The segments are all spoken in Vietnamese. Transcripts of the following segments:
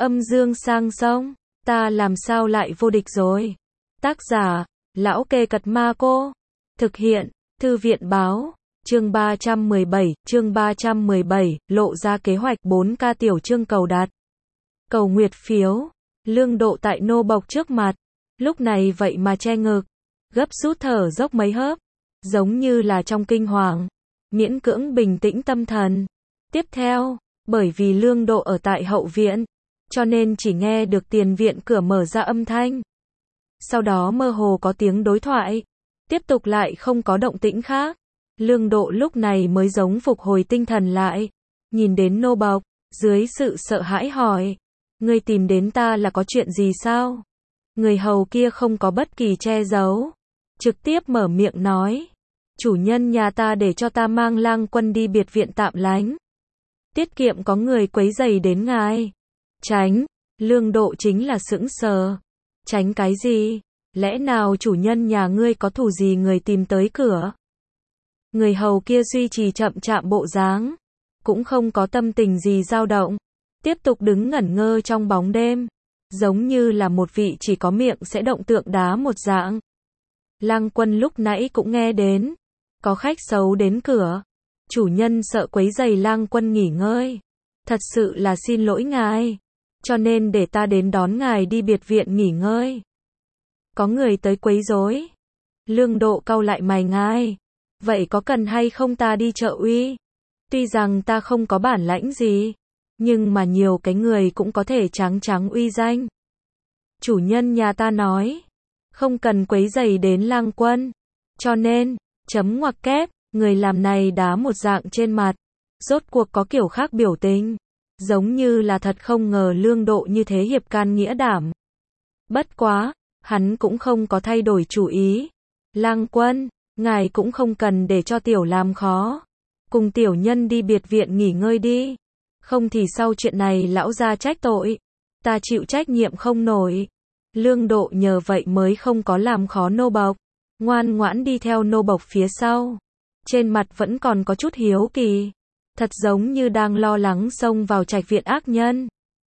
Âm dương sang sông, ta làm sao lại vô địch rồi. Tác giả, Lão Kê Cật Ma Cô. Thực hiện, Thư viện Báo. Chương 317, lộ ra kế hoạch 4K tiểu chương cầu đặt. Cầu nguyệt phiếu, Lương Độ tại nô bộc trước mặt, lúc này vậy mà che ngực, gấp rút thở dốc mấy hớp, giống như là trong kinh hoàng, miễn cưỡng bình tĩnh tâm thần. Tiếp theo, bởi vì Lương Độ ở tại hậu viện, cho nên chỉ nghe được tiền viện cửa mở ra âm thanh. Sau đó mơ hồ có tiếng đối thoại, tiếp tục lại không có động tĩnh khác. Lương Độ lúc này mới giống phục hồi tinh thần lại, nhìn đến nô bộc, dưới sự sợ hãi hỏi, ngươi tìm đến ta là có chuyện gì sao? Người hầu kia không có bất kỳ che giấu, trực tiếp mở miệng nói, chủ nhân nhà ta để cho ta mang Lang Quân đi biệt viện tạm lánh, tiết kiệm có người quấy rầy đến ngài. Tránh, Lương Độ chính là sững sờ. Tránh cái gì? Lẽ nào chủ nhân nhà ngươi có thù gì người tìm tới cửa? Người hầu kia duy trì chậm chạp bộ dáng, cũng không có tâm tình gì dao động, tiếp tục đứng ngẩn ngơ trong bóng đêm, giống như là một vị chỉ có miệng sẽ động tượng đá một dạng. Lang Quân lúc nãy cũng nghe đến, có khách xấu đến cửa, chủ nhân sợ quấy rầy Lang Quân nghỉ ngơi, thật sự là xin lỗi ngài, cho nên để ta đến đón ngài đi biệt viện nghỉ ngơi. Có người tới quấy rối. Lương Độ cau lại mày ngài, vậy có cần hay không ta đi trợ uy? Tuy rằng ta không có bản lãnh gì, nhưng mà nhiều cái người cũng có thể trắng uy danh. Chủ nhân nhà ta nói, không cần quấy rầy đến Lang Quân, cho nên, chấm ngoặc kép, người làm này đá một dạng trên mặt, rốt cuộc có kiểu khác biểu tình, giống như là thật không ngờ Lương Độ như thế hiệp can nghĩa đảm. Bất quá, hắn cũng không có thay đổi chủ ý. Lang Quân, ngài cũng không cần để cho tiểu làm khó, cùng tiểu nhân đi biệt viện nghỉ ngơi đi, không thì sau chuyện này lão gia trách tội, ta chịu trách nhiệm không nổi. Lương Độ nhờ vậy mới không có làm khó nô bộc, ngoan ngoãn đi theo nô bộc phía sau, trên mặt vẫn còn có chút hiếu kỳ, thật giống như đang lo lắng xông vào trạch viện ác nhân.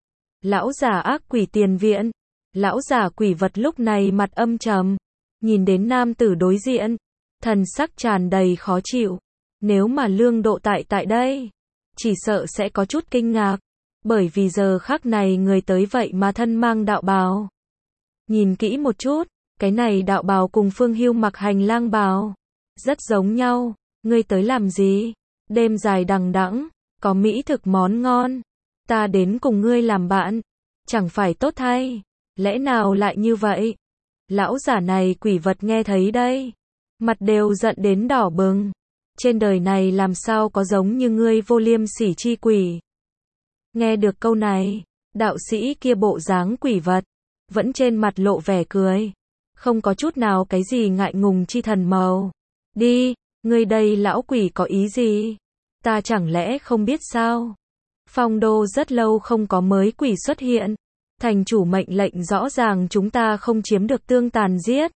Lão già ác quỷ tiền viện, lão già quỷ vật lúc này mặt âm trầm, nhìn đến nam tử đối diện, thần sắc tràn đầy khó chịu. Nếu mà Lương Độ tại đây, chỉ sợ sẽ có chút kinh ngạc, bởi vì giờ khắc này người tới vậy mà thân mang đạo bào. Nhìn kỹ một chút, cái này đạo bào cùng Phương Hưu mặc hành lang bào rất giống nhau. Ngươi tới làm gì? Đêm dài đằng đẵng, có mỹ thực món ngon, ta đến cùng ngươi làm bạn, chẳng phải tốt thay? Lẽ nào lại như vậy? Lão giả này quỷ vật nghe thấy đây, mặt đều giận đến đỏ bừng. Trên đời này làm sao có giống như ngươi vô liêm sỉ chi quỷ? Nghe được câu này, đạo sĩ kia bộ dáng quỷ vật, vẫn trên mặt lộ vẻ cười, không có chút nào cái gì ngại ngùng chi thần màu. Đi, ngươi đây lão quỷ có ý gì? Ta chẳng lẽ không biết sao? Phong đô rất lâu không có mới quỷ xuất hiện. Thành chủ mệnh lệnh rõ ràng chúng ta không chiếm được tương tàn giết.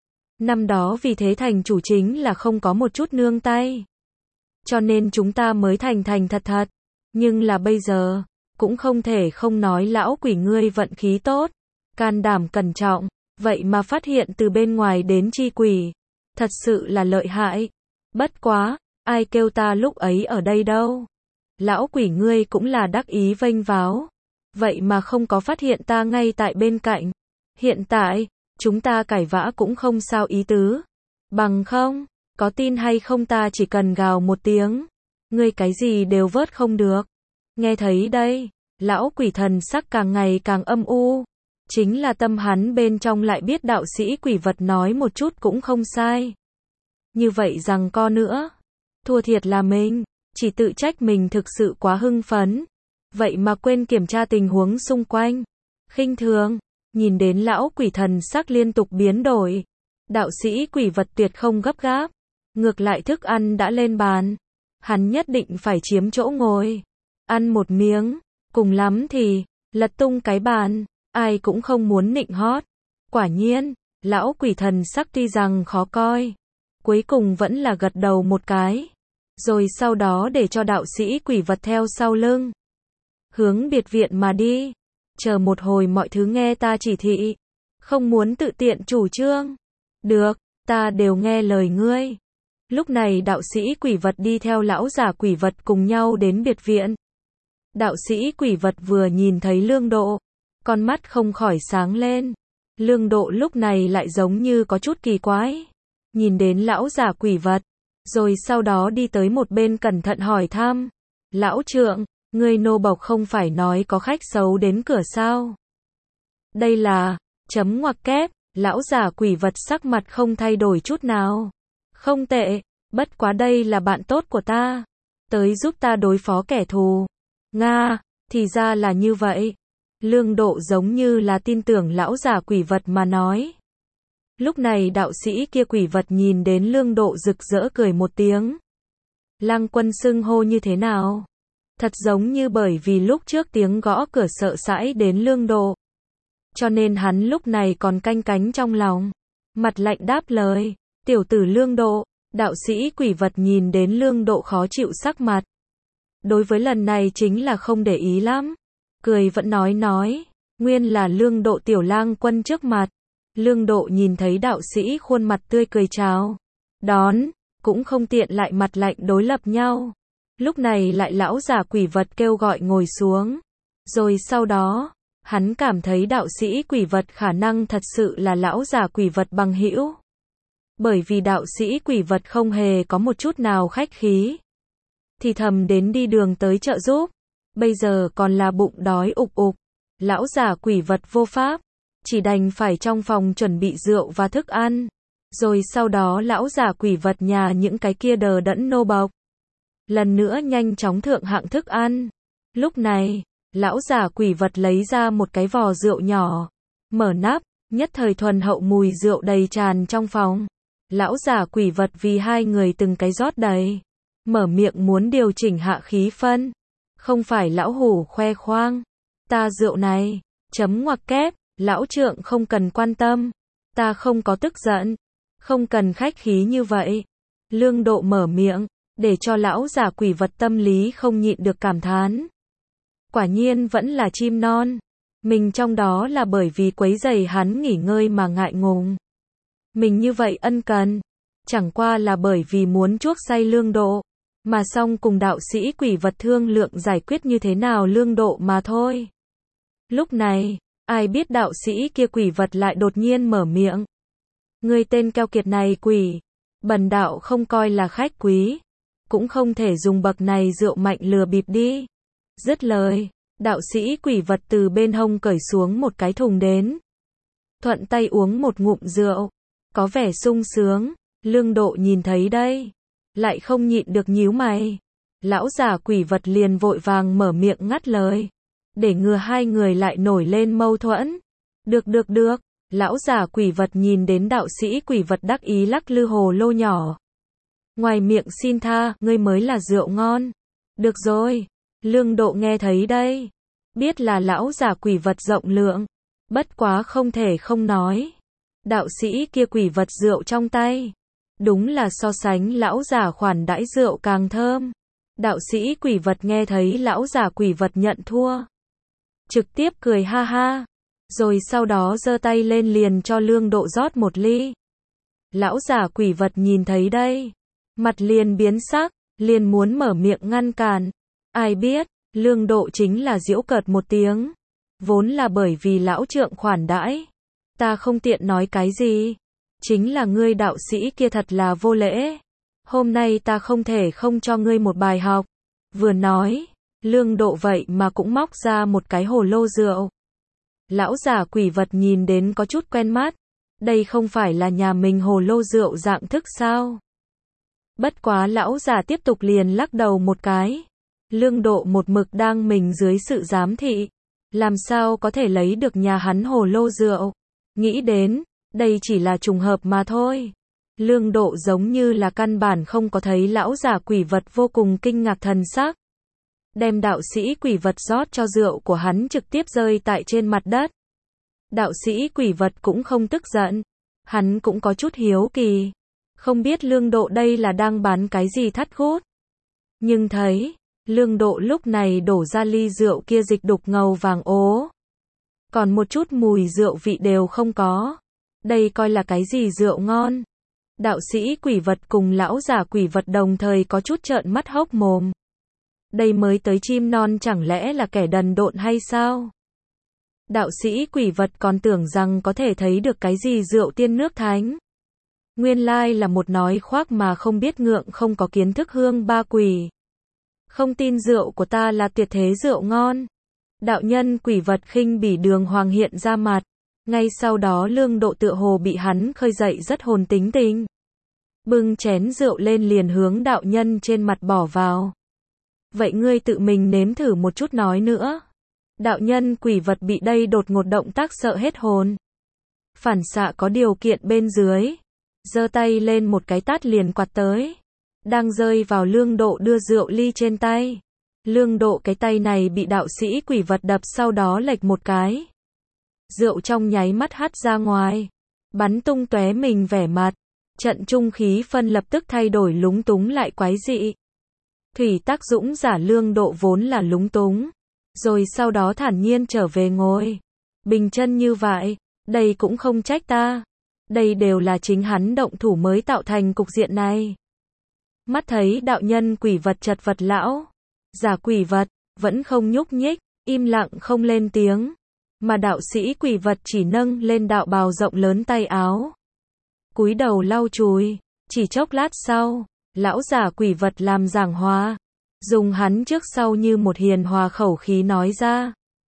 Năm đó vì thế thành chủ chính là không có một chút nương tay, cho nên chúng ta mới thành thật. Nhưng là bây giờ, cũng không thể không nói lão quỷ ngươi vận khí tốt, can đảm cẩn trọng, vậy mà phát hiện từ bên ngoài đến chi quỷ, thật sự là lợi hại. Bất quá, ai kêu ta lúc ấy ở đây đâu? Lão quỷ ngươi cũng là đắc ý vênh váo, vậy mà không có phát hiện ta ngay tại bên cạnh. Hiện tại, chúng ta cãi vã cũng không sao ý tứ. Bằng không, có tin hay không ta chỉ cần gào một tiếng, ngươi cái gì đều vớt không được. Nghe thấy đây, lão quỷ thần sắc càng ngày càng âm u. Chính là tâm hắn bên trong lại biết đạo sĩ quỷ vật nói một chút cũng không sai. Như vậy rằng co nữa, thua thiệt là mình, chỉ tự trách mình thực sự quá hưng phấn, vậy mà quên kiểm tra tình huống xung quanh. Khinh thường, nhìn đến lão quỷ thần sắc liên tục biến đổi, đạo sĩ quỷ vật tuyệt không gấp gáp, ngược lại thức ăn đã lên bàn, hắn nhất định phải chiếm chỗ ngồi, ăn một miếng, cùng lắm thì lật tung cái bàn, ai cũng không muốn nịnh hót. Quả nhiên, lão quỷ thần sắc tuy rằng khó coi, cuối cùng vẫn là gật đầu một cái, rồi sau đó để cho đạo sĩ quỷ vật theo sau lưng, hướng biệt viện mà đi. chờ một hồi mọi thứ nghe ta chỉ thị, không muốn tự tiện chủ trương. Được, ta đều nghe lời ngươi. Lúc này đạo sĩ quỷ vật đi theo lão giả quỷ vật cùng nhau đến biệt viện. Đạo sĩ quỷ vật vừa nhìn thấy Lương Độ, con mắt không khỏi sáng lên. Lương Độ lúc này lại giống như có chút kỳ quái, nhìn đến lão giả quỷ vật, rồi sau đó đi tới một bên cẩn thận hỏi thăm. Lão trượng, ngươi nô bộc không phải nói có khách xấu đến cửa sao? Đây là, chấm ngoặc kép, lão giả quỷ vật sắc mặt không thay đổi chút nào. Không tệ, bất quá đây là bạn tốt của ta, tới giúp ta đối phó kẻ thù. Nga, thì ra là như vậy. Lương Độ giống như là tin tưởng lão giả quỷ vật mà nói. Lúc này đạo sĩ kia quỷ vật nhìn đến Lương Độ rực rỡ cười một tiếng. Lang quân xưng hô như thế nào? Thật giống như bởi vì lúc trước tiếng gõ cửa sợ hãi đến Lương Độ, cho nên hắn lúc này còn canh cánh trong lòng. Mặt lạnh đáp lời, tiểu tử Lương Độ. Đạo sĩ quỷ vật nhìn đến Lương Độ khó chịu sắc mặt. Đối với lần này chính là không để ý lắm. Cười vẫn nói, nguyên là Lương Độ tiểu lang quân trước mặt. Lương Độ nhìn thấy đạo sĩ khuôn mặt tươi cười chào đón, cũng không tiện lại mặt lạnh đối lập nhau. Lúc này lại lão giả quỷ vật kêu gọi ngồi xuống. Rồi sau đó, hắn cảm thấy đạo sĩ quỷ vật khả năng thật sự là lão giả quỷ vật bằng hữu. Bởi vì đạo sĩ quỷ vật không hề có một chút nào khách khí, thì thầm đến đi đường tới trợ giúp, bây giờ còn là bụng đói ục ục. Lão giả quỷ vật vô pháp, chỉ đành phải trong phòng chuẩn bị rượu và thức ăn. Rồi sau đó lão giả quỷ vật nhà những cái kia đờ đẫn nô bộc, lần nữa nhanh chóng thượng hạng thức ăn. Lúc này, lão giả quỷ vật lấy ra một cái vò rượu nhỏ, mở nắp, nhất thời thuần hậu mùi rượu đầy tràn trong phòng. Lão giả quỷ vật vì hai người từng cái rót đầy, mở miệng muốn điều chỉnh hạ khí phân. Không phải lão hủ khoe khoang, ta rượu này, chấm ngoặc kép, lão trượng không cần quan tâm, ta không có tức giận, không cần khách khí như vậy. Lương Độ mở miệng, để cho lão giả quỷ vật tâm lý không nhịn được cảm thán. Quả nhiên vẫn là chim non, mình trong đó là bởi vì quấy rầy hắn nghỉ ngơi mà ngại ngùng. Mình như vậy ân cần, chẳng qua là bởi vì muốn chuốc say Lương Độ, mà xong cùng đạo sĩ quỷ vật thương lượng giải quyết như thế nào Lương Độ mà thôi. Lúc này, ai biết đạo sĩ kia quỷ vật lại đột nhiên mở miệng. Ngươi tên keo kiệt này quỷ, bần đạo không coi là khách quý, cũng không thể dùng bậc này rượu mạnh lừa bịp đi. Dứt lời, đạo sĩ quỷ vật từ bên hông cởi xuống một cái thùng đến. Thuận tay uống một ngụm rượu, có vẻ sung sướng. Lương Độ nhìn thấy đây, lại không nhịn được nhíu mày. Lão giả quỷ vật liền vội vàng mở miệng ngắt lời, để ngừa hai người lại nổi lên mâu thuẫn. Được. Lão giả quỷ vật nhìn đến đạo sĩ quỷ vật đắc ý lắc lư hồ lô nhỏ. Ngoài miệng xin tha, ngươi mới là rượu ngon. Được rồi, Lương Độ nghe thấy đây, biết là lão giả quỷ vật rộng lượng, bất quá không thể không nói. Đạo sĩ kia quỷ vật rượu trong tay, đúng là so sánh lão giả khoản đãi rượu càng thơm. Đạo sĩ quỷ vật nghe thấy lão giả quỷ vật nhận thua, trực tiếp cười ha ha, rồi sau đó giơ tay lên liền cho Lương Độ rót một ly. Lão giả quỷ vật nhìn thấy đây, mặt liền biến sắc, liền muốn mở miệng ngăn cản. Ai biết, Lương Độ chính là giễu cợt một tiếng, vốn là bởi vì lão trượng khoản đãi, ta không tiện nói cái gì. Chính là ngươi đạo sĩ kia thật là vô lễ, hôm nay ta không thể không cho ngươi một bài học. Vừa nói, Lương Độ vậy mà cũng móc ra một cái hồ lô rượu. Lão giả quỷ vật nhìn đến có chút quen mắt, đây không phải là nhà mình hồ lô rượu dạng thức sao? Bất quá lão giả tiếp tục liền lắc đầu một cái. Lương Độ một mực đang mình dưới sự giám thị, làm sao có thể lấy được nhà hắn hồ lô rượu. Nghĩ đến, đây chỉ là trùng hợp mà thôi. Lương Độ giống như là căn bản không có thấy lão giả quỷ vật vô cùng kinh ngạc thần sắc. Đem đạo sĩ quỷ vật rót cho rượu của hắn trực tiếp rơi tại trên mặt đất. Đạo sĩ quỷ vật cũng không tức giận, hắn cũng có chút hiếu kỳ, không biết Lương Độ đây là đang bán cái gì thắt gút. Nhưng thấy, Lương Độ lúc này đổ ra ly rượu kia dịch đục ngầu vàng ố. còn một chút mùi rượu vị đều không có. Đây coi là cái gì rượu ngon? Đạo sĩ quỷ vật cùng lão giả quỷ vật đồng thời có chút trợn mắt hốc mồm. Đây mới tới chim non chẳng lẽ là kẻ đần độn hay sao? Đạo sĩ quỷ vật còn tưởng rằng có thể thấy được cái gì rượu tiên nước thánh. Nguyên lai là một nói khoác mà không biết ngượng, không có kiến thức hương ba quỷ. Không tin rượu của ta là tuyệt thế rượu ngon. Đạo nhân quỷ vật khinh bỉ đường hoàng hiện ra mặt. Ngay sau đó Lương Độ tựa hồ bị hắn khơi dậy rất hồn tính tình. Bưng chén rượu lên liền hướng đạo nhân trên mặt bỏ vào. Vậy ngươi tự mình nếm thử một chút nói nữa. Đạo nhân quỷ vật bị đây đột ngột động tác sợ hết hồn. Phản xạ có điều kiện bên dưới. Giơ tay lên một cái tát liền quạt tới. Đang rơi vào Lương Độ đưa rượu ly trên tay. Lương Độ cái tay này bị đạo sĩ quỷ vật đập sau đó lệch một cái. Rượu trong nháy mắt hắt ra ngoài. Bắn tung tóe mình vẻ mặt. Trận trung khí phân lập tức thay đổi lúng túng lại quái dị. Thủy Tắc Dũng giả Lương Độ vốn là lúng túng. Rồi sau đó thản nhiên trở về ngồi. Bình chân như vậy. Đây cũng không trách ta. Đây đều là chính hắn động thủ mới tạo thành cục diện này. Mắt thấy đạo nhân quỷ vật chật vật lão giả quỷ vật vẫn không nhúc nhích, im lặng không lên tiếng, mà đạo sĩ quỷ vật chỉ nâng lên đạo bào rộng lớn tay áo, cúi đầu lau chùi. Chỉ chốc lát sau, lão giả quỷ vật làm giảng hòa, dùng hắn trước sau như một hiền hòa khẩu khí nói ra,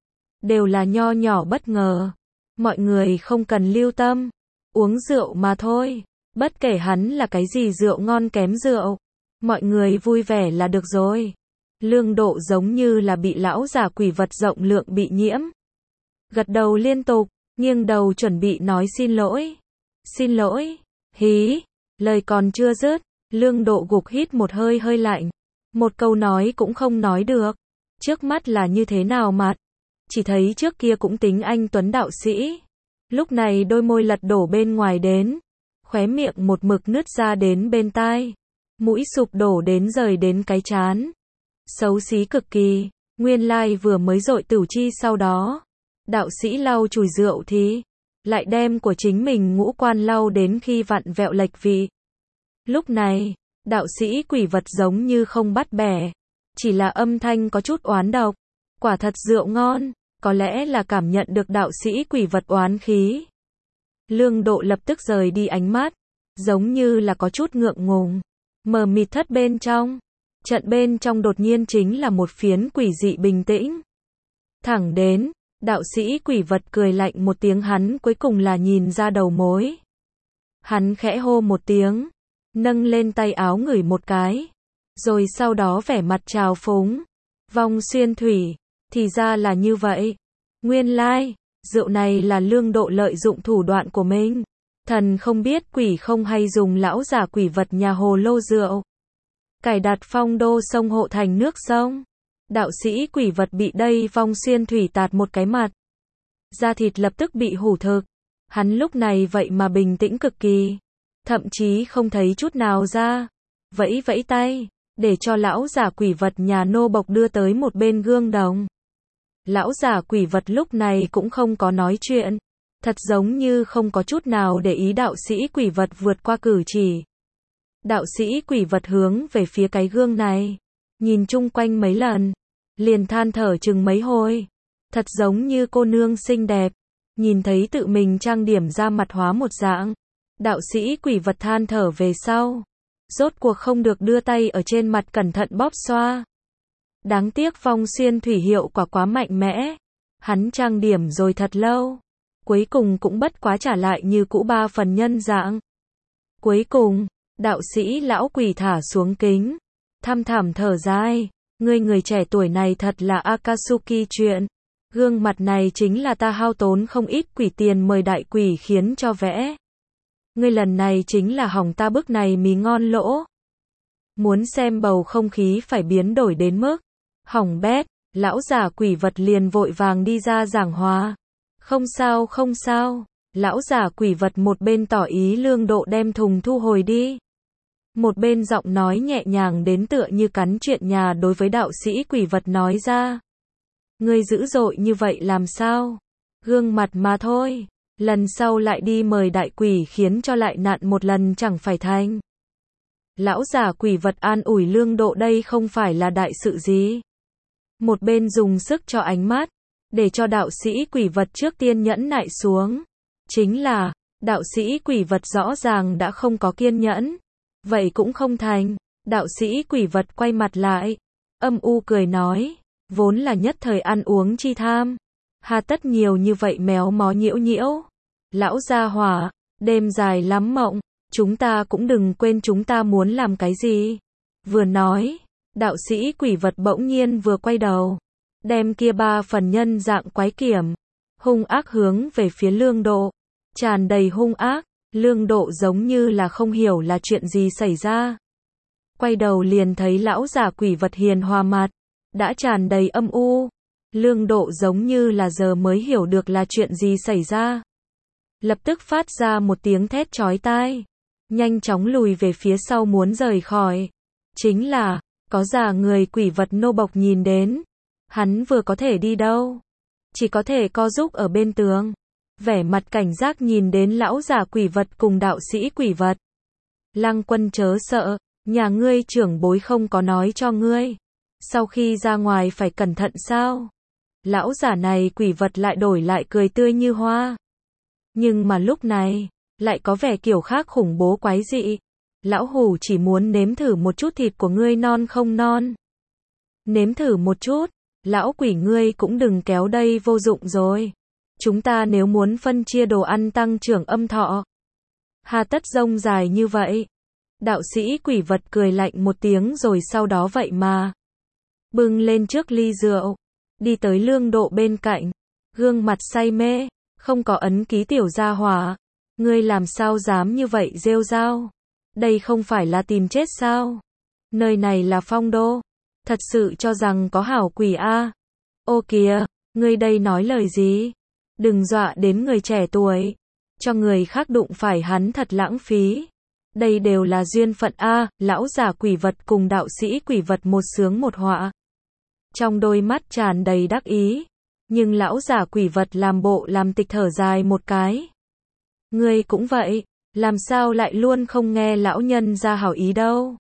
đều là nho nhỏ bất ngờ, mọi người không cần lưu tâm, uống rượu mà thôi, bất kể hắn là cái gì rượu ngon kém rượu, mọi người vui vẻ là được rồi. Lương Độ giống như là bị lão giả quỷ vật rộng lượng bị nhiễm. Gật đầu liên tục, nghiêng đầu chuẩn bị nói xin lỗi. Xin lỗi, hí, lời còn chưa dứt, Lương Độ gục hít một hơi hơi lạnh. Một câu nói cũng không nói được. Trước mắt là như thế nào mặt? Chỉ thấy trước kia cũng tính anh tuấn đạo sĩ. Lúc này đôi môi lật đổ bên ngoài đến. Khóe miệng một mực nứt ra đến bên tai. Mũi sụp đổ đến rời đến cái trán. Xấu xí cực kỳ, nguyên lai vừa mới dội tửu chi sau đó. Đạo sĩ lau chùi rượu thì lại đem của chính mình ngũ quan lau đến khi vặn vẹo lệch vị. Lúc này, đạo sĩ quỷ vật giống như không bắt bẻ, chỉ là âm thanh có chút oán độc. Quả thật rượu ngon, có lẽ là cảm nhận được đạo sĩ quỷ vật oán khí. Lương Độ lập tức rời đi ánh mắt, giống như là có chút ngượng ngùng, mờ mịt thất bên trong. Trận bên trong đột nhiên chính là một phiến quỷ dị bình tĩnh. Thẳng đến, đạo sĩ quỷ vật cười lạnh một tiếng, hắn cuối cùng là nhìn ra đầu mối. Hắn khẽ hô một tiếng, nâng lên tay áo ngửi một cái, rồi sau đó vẻ mặt trào phúng. Vong xuyên thủy, thì ra là như vậy. Nguyên lai, rượu này là Lương Độ lợi dụng thủ đoạn của mình. Thần không biết quỷ không hay dùng lão giả quỷ vật nhà hồ lô rượu. Cài đặt phong đô sông hộ thành nước sông. Đạo sĩ quỷ vật bị đây vong xuyên thủy tạt một cái mặt. Da thịt lập tức bị hủ thực. Hắn lúc này vậy mà bình tĩnh cực kỳ. Thậm chí không thấy chút nào ra. Vẫy vẫy tay, để cho lão giả quỷ vật nhà nô bộc đưa tới một bên gương đồng. Lão giả quỷ vật lúc này cũng không có nói chuyện. Thật giống như không có chút nào để ý đạo sĩ quỷ vật vượt qua cử chỉ. Đạo sĩ quỷ vật hướng về phía cái gương này, nhìn chung quanh mấy lần, liền than thở chừng mấy hồi. Thật giống như cô nương xinh đẹp, nhìn thấy tự mình trang điểm ra mặt hóa một dạng. Đạo sĩ quỷ vật than thở về sau, rốt cuộc không được đưa tay ở trên mặt cẩn thận bóp xoa. Đáng tiếc vong xuyên thủy hiệu quả quá mạnh mẽ. Hắn trang điểm rồi thật lâu, cuối cùng cũng bất quá trả lại như cũ 3 phần nhân dạng. Cuối cùng, đạo sĩ lão quỷ thả xuống kính, thăm thẳm thở dài, người trẻ tuổi này thật là Akatsuki chuyện. Gương mặt này chính là ta hao tốn không ít quỷ tiền mời đại quỷ khiến cho vẽ. Ngươi lần này chính là hỏng ta bức này mì ngon lỗ. Muốn xem bầu không khí phải biến đổi đến mức hỏng bét, lão giả quỷ vật liền vội vàng đi ra giảng hòa. Không sao không sao, lão giả quỷ vật một bên tỏ ý Lương Độ đem thùng thu hồi đi. Một bên giọng nói nhẹ nhàng đến tựa như cắn chuyện nhà đối với đạo sĩ quỷ vật nói ra. Ngươi dữ dội như vậy làm sao? gương mặt mà thôi. Lần sau lại đi mời đại quỷ khiến cho lại nạn một lần chẳng phải thành. Lão già quỷ vật an ủi Lương Độ đây không phải là đại sự gì. Một bên dùng sức cho ánh mắt, để cho đạo sĩ quỷ vật trước tiên nhẫn nại xuống. Chính là, đạo sĩ quỷ vật rõ ràng đã không có kiên nhẫn. Vậy cũng không thành. Đạo sĩ quỷ vật quay mặt lại, âm u cười nói, vốn là nhất thời ăn uống chi tham. Hà tất nhiều như vậy méo mó nhiễu nhiễu. Lão gia hỏa, đêm dài lắm mộng, chúng ta cũng đừng quên chúng ta muốn làm cái gì. Vừa nói, đạo sĩ quỷ vật bỗng nhiên vừa quay đầu, đem kia 3 phần nhân dạng quái kiểm, hung ác hướng về phía Lương Độ, tràn đầy hung ác. Lương Độ giống như là không hiểu là chuyện gì xảy ra. Quay đầu liền thấy lão già quỷ vật hiền hòa mặt, đã tràn đầy âm u. Lương Độ giống như là giờ mới hiểu được là chuyện gì xảy ra. Lập tức phát ra một tiếng thét chói tai, nhanh chóng lùi về phía sau muốn rời khỏi. Chính là, có già người quỷ vật nô bộc nhìn đến, hắn vừa có thể đi đâu, chỉ có thể co giúp ở bên tường, vẻ mặt cảnh giác nhìn đến lão già quỷ vật cùng đạo sĩ quỷ vật. Lăng Quân chớ sợ, nhà ngươi trưởng bối không có nói cho ngươi, sau khi ra ngoài phải cẩn thận sao? Lão giả này quỷ vật lại đổi lại cười tươi như hoa. Nhưng mà lúc này, lại có vẻ kiểu khác khủng bố quái dị. Lão hủ chỉ muốn nếm thử một chút thịt của ngươi non không non. Nếm thử một chút, lão quỷ ngươi cũng đừng kéo đây vô dụng rồi. Chúng ta nếu muốn phân chia đồ ăn tăng trưởng âm thọ, hà tất rông dài như vậy. Đạo sĩ quỷ vật cười lạnh một tiếng rồi sau đó vậy mà bưng lên trước ly rượu, đi tới Lương Độ bên cạnh, gương mặt say mê, không có ấn ký tiểu gia hỏa, ngươi làm sao dám như vậy rêu rao? Đây không phải là tìm chết sao? Nơi này là Phong Đô, thật sự cho rằng có hảo quỷ a? Ô kìa, ngươi đây nói lời gì? Đừng dọa đến người trẻ tuổi, cho người khác đụng phải hắn thật lãng phí. Đây đều là duyên phận a. Lão già quỷ vật cùng đạo sĩ quỷ vật một sướng một họa. Trong đôi mắt tràn đầy đắc ý, nhưng lão già quỷ vật làm bộ làm tịch thở dài một cái. Ngươi cũng vậy, làm sao lại luôn không nghe lão nhân ra hảo ý đâu.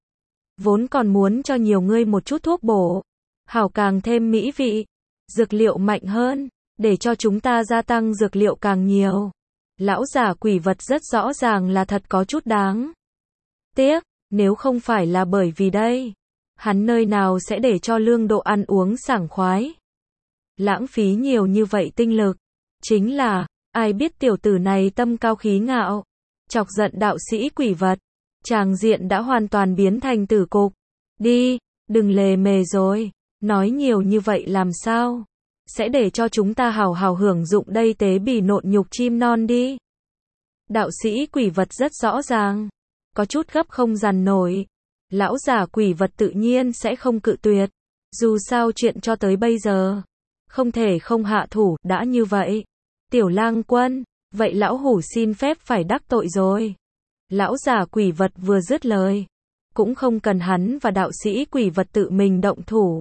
Vốn còn muốn cho nhiều ngươi một chút thuốc bổ, hảo càng thêm mỹ vị, dược liệu mạnh hơn, để cho chúng ta gia tăng dược liệu càng nhiều. Lão già quỷ vật rất rõ ràng là thật có chút đáng tiếc, nếu không phải là bởi vì đây, hắn nơi nào sẽ để cho Lương Độ ăn uống sảng khoái. Lãng phí nhiều như vậy tinh lực, chính là, ai biết tiểu tử này tâm cao khí ngạo, chọc giận đạo sĩ quỷ vật, tràng diện đã hoàn toàn biến thành tử cục. Đi, đừng lề mề rồi, nói nhiều như vậy làm sao? Sẽ để cho chúng ta hào hào hưởng dụng đây tế bì nộn nhục chim non đi. Đạo sĩ quỷ vật rất rõ ràng, có chút gấp không dằn nổi. Lão già quỷ vật tự nhiên sẽ không cự tuyệt, dù sao chuyện cho tới bây giờ, không thể không hạ thủ. Đã như vậy, Tiểu Lang Quân, vậy lão hủ xin phép phải đắc tội rồi. Lão già quỷ vật vừa dứt lời, cũng không cần hắn và đạo sĩ quỷ vật tự mình động thủ.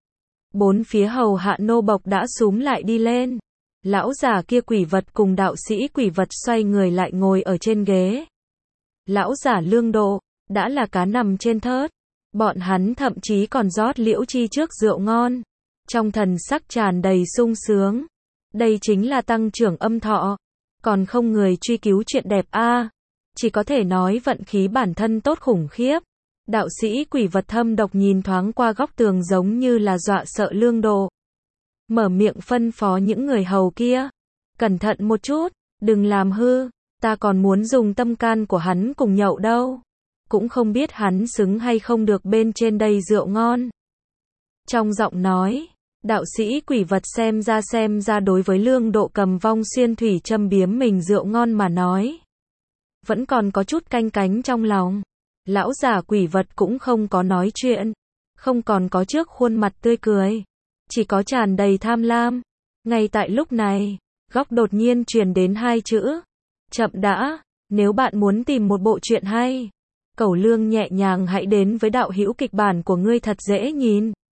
Bốn phía hầu hạ nô bộc đã xúm lại đi lên. Lão già kia quỷ vật cùng đạo sĩ quỷ vật xoay người lại ngồi ở trên ghế. Lão già Lương Độ, đã là cá nằm trên thớt. Bọn hắn thậm chí còn rót liễu chi trước rượu ngon. Trong thần sắc tràn đầy sung sướng. Đây chính là tăng trưởng âm thọ. Còn không người truy cứu chuyện đẹp a. Chỉ có thể nói vận khí bản thân tốt khủng khiếp. Đạo sĩ quỷ vật thâm độc nhìn thoáng qua góc tường giống như là dọa sợ Lương Độ. Mở miệng phân phó những người hầu kia. Cẩn thận một chút, đừng làm hư, ta còn muốn dùng tâm can của hắn cùng nhậu đâu. Cũng không biết hắn xứng hay không được bên trên đây rượu ngon. Trong giọng nói, đạo sĩ quỷ vật xem ra đối với Lương Độ cầm vong xuyên thủy châm biếm mình rượu ngon mà nói. Vẫn còn có chút canh cánh trong lòng. Lão già quỷ vật cũng không có nói chuyện, không còn có trước khuôn mặt tươi cười, chỉ có tràn đầy tham lam. Ngay tại lúc này, góc đột nhiên truyền đến 2 chữ. Chậm đã, nếu bạn muốn tìm một bộ truyện hay, Cẩu Lương nhẹ nhàng hãy đến với đạo hữu kịch bản của ngươi thật dễ nhìn.